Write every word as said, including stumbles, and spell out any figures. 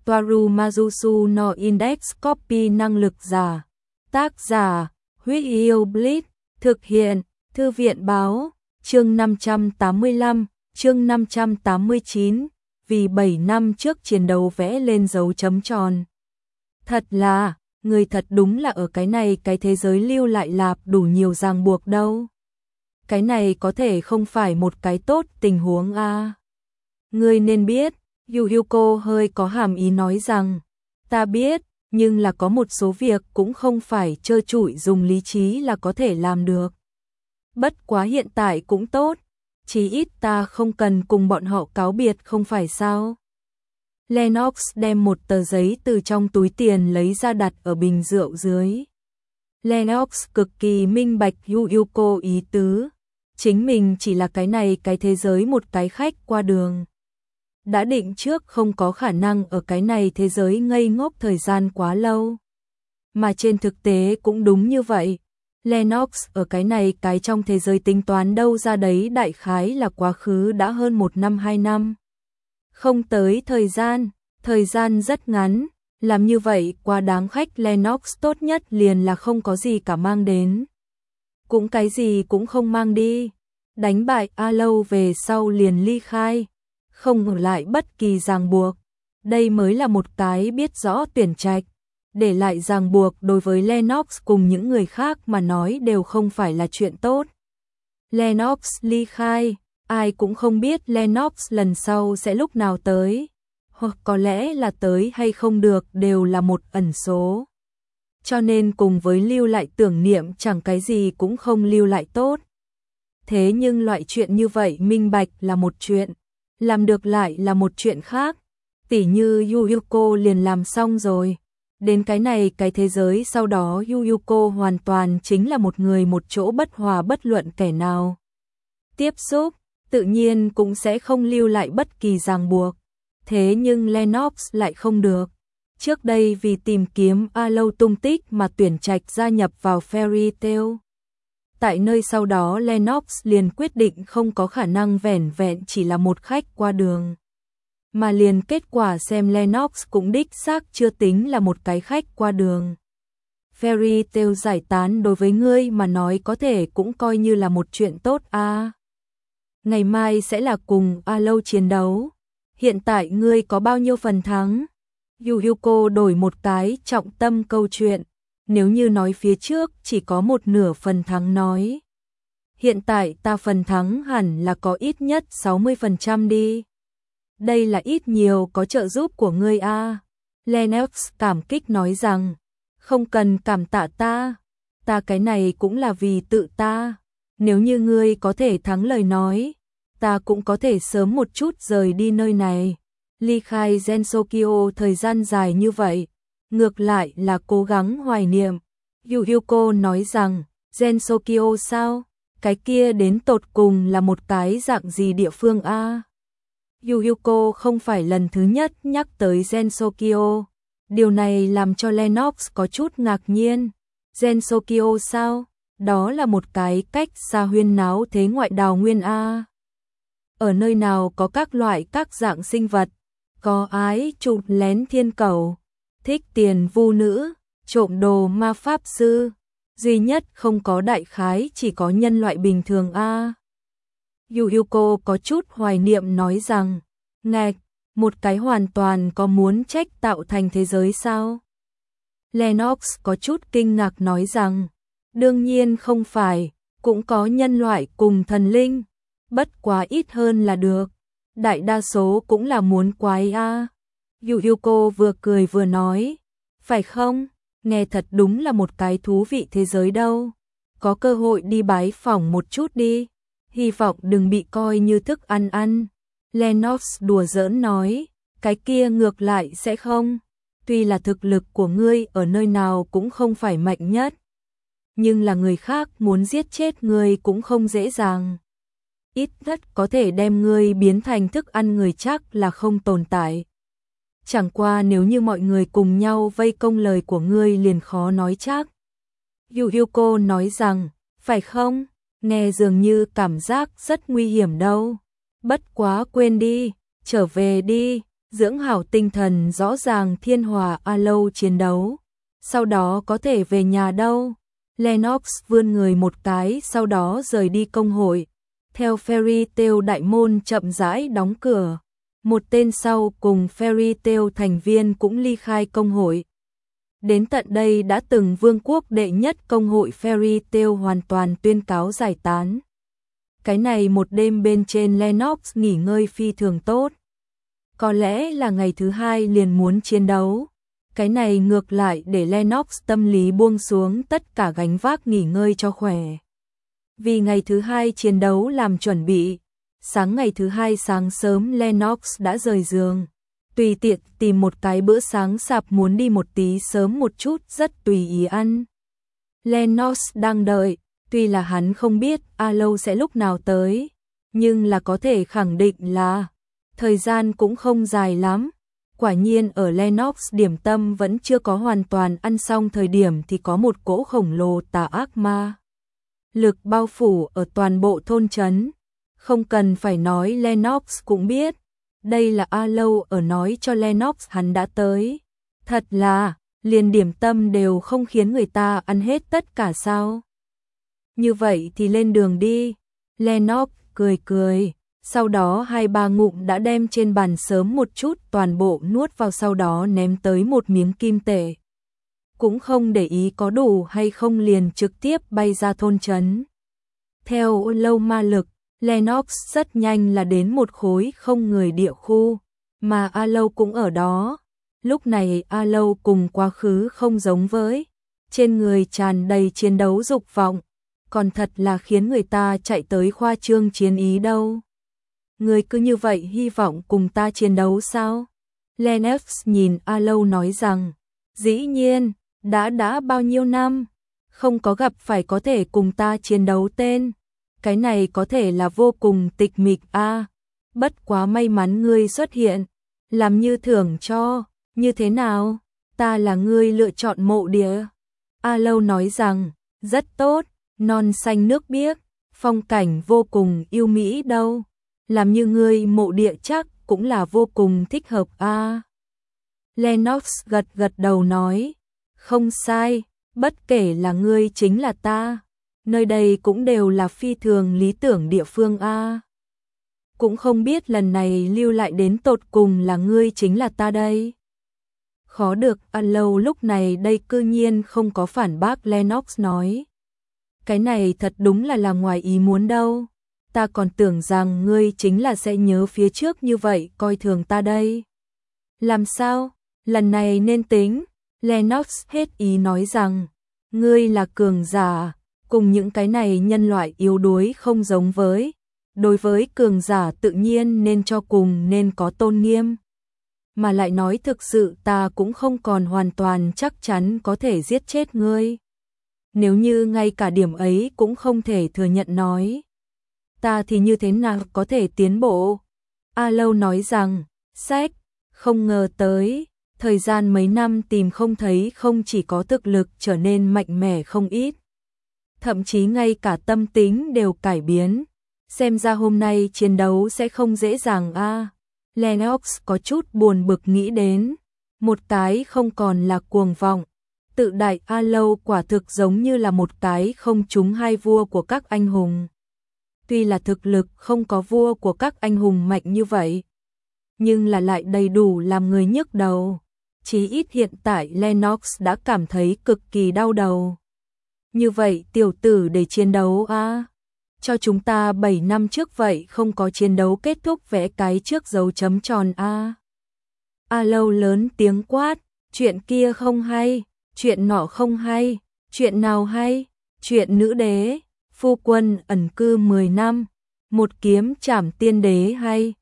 Toaru Majusu no Index Copy năng lực giả. Tác giả, Huyết Yêu Blitz, thực hiện, Thư viện báo, chương năm trăm tám mươi lăm, chương năm trăm tám mươi chín, vì bảy năm trước chiến đấu vẽ lên dấu chấm tròn. Thật là, người thật đúng là ở cái này cái thế giới lưu lại lạp đủ nhiều ràng buộc đâu. Cái này có thể không phải một cái tốt tình huống a. À. Ngươi nên biết, Yu Yuko hơi có hàm ý nói rằng, ta biết, nhưng là có một số việc cũng không phải trơ trụi dùng lý trí là có thể làm được. Bất quá hiện tại cũng tốt, chí ít ta không cần cùng bọn họ cáo biệt không phải sao. Lennox đem một tờ giấy từ trong túi tiền lấy ra đặt ở bình rượu dưới. Lennox cực kỳ minh bạch Yu Yuko ý tứ, chính mình chỉ là cái này cái thế giới một cái khách qua đường. Đã định trước không có khả năng ở cái này thế giới ngây ngốc thời gian quá lâu. Mà trên thực tế cũng đúng như vậy. Lennox ở cái này cái trong thế giới tính toán đâu ra đấy đại khái là quá khứ đã hơn một năm hai năm. Không tới thời gian, thời gian rất ngắn, làm như vậy quá đáng khách Lennox tốt nhất liền là không có gì cả mang đến. Cũng cái gì cũng không mang đi, đánh bại A Lâu về sau liền ly khai, không ở lại bất kỳ ràng buộc. Đây mới là một cái biết rõ tuyển trạch, để lại ràng buộc đối với Lennox cùng những người khác mà nói đều không phải là chuyện tốt. Lennox ly khai, ai cũng không biết Lennox lần sau sẽ lúc nào tới, hoặc có lẽ là tới hay không được đều là một ẩn số. Cho nên cùng với lưu lại tưởng niệm chẳng cái gì cũng không lưu lại tốt. Thế nhưng loại chuyện như vậy minh bạch là một chuyện, làm được lại là một chuyện khác. Tỉ như Yu Yuko liền làm xong rồi. Đến cái này cái thế giới sau đó Yu Yuko hoàn toàn chính là một người một chỗ bất hòa bất luận kẻ nào. Tiếp xúc, tự nhiên cũng sẽ không lưu lại bất kỳ ràng buộc. Thế nhưng Lennox lại không được. Trước đây vì tìm kiếm A Lâu tung tích mà tuyển trạch gia nhập vào Fairy Tail. Tại nơi sau đó Lennox liền quyết định không có khả năng vẻn vẹn chỉ là một khách qua đường. Mà liền kết quả xem Lennox cũng đích xác chưa tính là một cái khách qua đường. Fairy Tail giải tán đối với ngươi mà nói có thể cũng coi như là một chuyện tốt a. À. Ngày mai sẽ là cùng A Lâu chiến đấu. Hiện tại ngươi có bao nhiêu phần thắng? Yu Yuko đổi một cái trọng tâm câu chuyện. Nếu như nói phía trước chỉ có một nửa phần thắng nói. Hiện tại ta phần thắng hẳn là có ít nhất sáu mươi phần trăm đi. Đây là ít nhiều có trợ giúp của ngươi a. À. Lennox cảm kích nói rằng, không cần cảm tạ ta, ta cái này cũng là vì tự ta. Nếu như ngươi có thể thắng lời nói, ta cũng có thể sớm một chút rời đi nơi này. Ly khai Gensokyo thời gian dài như vậy, ngược lại là cố gắng hoài niệm. Yu Yuko nói rằng, Gensokyo sao? Cái kia đến tột cùng là một cái dạng gì địa phương a? À? Yu Yuko không phải lần thứ nhất nhắc tới Gensokyo. Điều này làm cho Lennox có chút ngạc nhiên. Gensokyo sao? Đó là một cái cách xa huyên náo thế ngoại đào nguyên a. Ở nơi nào có các loại các dạng sinh vật, có ái chụp lén thiên cầu, thích tiền vu nữ, trộm đồ ma pháp sư, duy nhất không có đại khái chỉ có nhân loại bình thường a. Yu Yuko có chút hoài niệm nói rằng, ngạch, một cái hoàn toàn có muốn trách tạo thành thế giới sao? Lennox có chút kinh ngạc nói rằng, đương nhiên không phải, cũng có nhân loại cùng thần linh, bất quá ít hơn là được, đại đa số cũng là muốn quái a. Yu Yuko vừa cười vừa nói, phải không? Nghe thật đúng là một cái thú vị thế giới đâu, có cơ hội đi bái phỏng một chút đi. Hy vọng đừng bị coi như thức ăn ăn. Lennox đùa giỡn nói, cái kia ngược lại sẽ không. Tuy là thực lực của ngươi ở nơi nào cũng không phải mạnh nhất, nhưng là người khác muốn giết chết ngươi cũng không dễ dàng. Ít nhất có thể đem ngươi biến thành thức ăn người chắc là không tồn tại. Chẳng qua nếu như mọi người cùng nhau vây công lời của ngươi liền khó nói chắc. Yu Yuko nói rằng, phải không? Nghe dường như cảm giác rất nguy hiểm đâu. Bất quá quên đi, trở về đi, dưỡng hảo tinh thần, rõ ràng thiên hòa alo chiến đấu, sau đó có thể về nhà đâu. Lennox vươn người một cái, sau đó rời đi công hội. Theo Fairy Tail đại môn chậm rãi đóng cửa, một tên sau cùng Fairy Tail thành viên cũng ly khai công hội. Đến tận đây đã từng vương quốc đệ nhất công hội Fairy Tail hoàn toàn tuyên cáo giải tán. Cái này một đêm bên trên Lennox nghỉ ngơi phi thường tốt. Có lẽ là ngày thứ hai liền muốn chiến đấu. Cái này ngược lại để Lennox tâm lý buông xuống tất cả gánh vác, nghỉ ngơi cho khỏe. Vì ngày thứ hai chiến đấu làm chuẩn bị, sáng ngày thứ hai sáng sớm Lennox đã rời giường. Tùy tiện tìm một cái bữa sáng sạp muốn đi một tí sớm một chút, rất tùy ý ăn. Lennox đang đợi, tuy là hắn không biết alo sẽ lúc nào tới, nhưng là có thể khẳng định là thời gian cũng không dài lắm. Quả nhiên ở Lennox điểm tâm vẫn chưa có hoàn toàn ăn xong thời điểm thì có một cỗ khổng lồ tà ác ma lực bao phủ ở toàn bộ thôn trấn. Không cần phải nói Lennox cũng biết, đây là alo ở nói cho Lennox hắn đã tới. Thật là, liền điểm tâm đều không khiến người ta ăn hết tất cả sao? Như vậy thì lên đường đi. Lennox cười cười, sau đó hai ba ngụm đã đem trên bàn sớm một chút toàn bộ nuốt vào, sau đó ném tới một miếng kim tệ. Cũng không để ý có đủ hay không, liền trực tiếp bay ra thôn trấn. Theo lâu ma lực, Lennox rất nhanh là đến một khối không người địa khu, mà alo cũng ở đó. Lúc này alo cùng quá khứ không giống với, trên người tràn đầy chiến đấu dục vọng, còn thật là khiến người ta chạy tới khoa trương chiến ý đâu. Người cứ như vậy hy vọng cùng ta chiến đấu sao? Lennox nhìn alo nói rằng, dĩ nhiên, đã đã bao nhiêu năm, không có gặp phải có thể cùng ta chiến đấu tên. Cái này có thể là vô cùng tịch mịch a. À, bất quá may mắn ngươi xuất hiện, làm như thưởng cho, như thế nào? Ta là ngươi lựa chọn mộ địa. Alo nói rằng, rất tốt, non xanh nước biếc, phong cảnh vô cùng yêu mỹ đâu. Làm như ngươi mộ địa chắc cũng là vô cùng thích hợp a. À, Lennox gật gật đầu nói, không sai, bất kể là ngươi chính là ta. Nơi đây cũng đều là phi thường lý tưởng địa phương a. À, cũng không biết lần này lưu lại đến tột cùng là ngươi chính là ta đây. Khó được, alo lúc này đây cư nhiên không có phản bác Lennox nói. Cái này thật đúng là là ngoài ý muốn đâu. Ta còn tưởng rằng ngươi chính là sẽ nhớ phía trước như vậy coi thường ta đây. Làm sao? Lần này nên tính. Lennox hết ý nói rằng, ngươi là cường giả, cùng những cái này nhân loại yếu đuối không giống với. Đối với cường giả tự nhiên nên cho cùng, nên có tôn nghiêm. Mà lại nói thực sự ta cũng không còn hoàn toàn chắc chắn có thể giết chết ngươi. Nếu như ngay cả điểm ấy cũng không thể thừa nhận nói, ta thì như thế nào có thể tiến bộ? Alo nói rằng, sách, không ngờ tới, thời gian mấy năm tìm không thấy không chỉ có thực lực trở nên mạnh mẽ không ít, thậm chí ngay cả tâm tính đều cải biến. Xem ra hôm nay chiến đấu sẽ không dễ dàng a. À, Lennox có chút buồn bực nghĩ đến, một cái không còn là cuồng vọng, tự đại alo quả thực giống như là một cái không trúng hai vua của các anh hùng. Tuy là thực lực không có vua của các anh hùng mạnh như vậy, nhưng là lại đầy đủ làm người nhức đầu. Chí ít hiện tại Lennox đã cảm thấy cực kỳ đau đầu. Như vậy tiểu tử để chiến đấu a, à, cho chúng ta bảy năm trước vậy không có chiến đấu kết thúc vẽ cái trước dấu chấm tròn a. À. Alo lớn tiếng quát, chuyện kia không hay, chuyện nọ không hay, chuyện nào hay? Chuyện nữ đế, phu quân ẩn cư mười năm, một kiếm trảm tiên đế hay,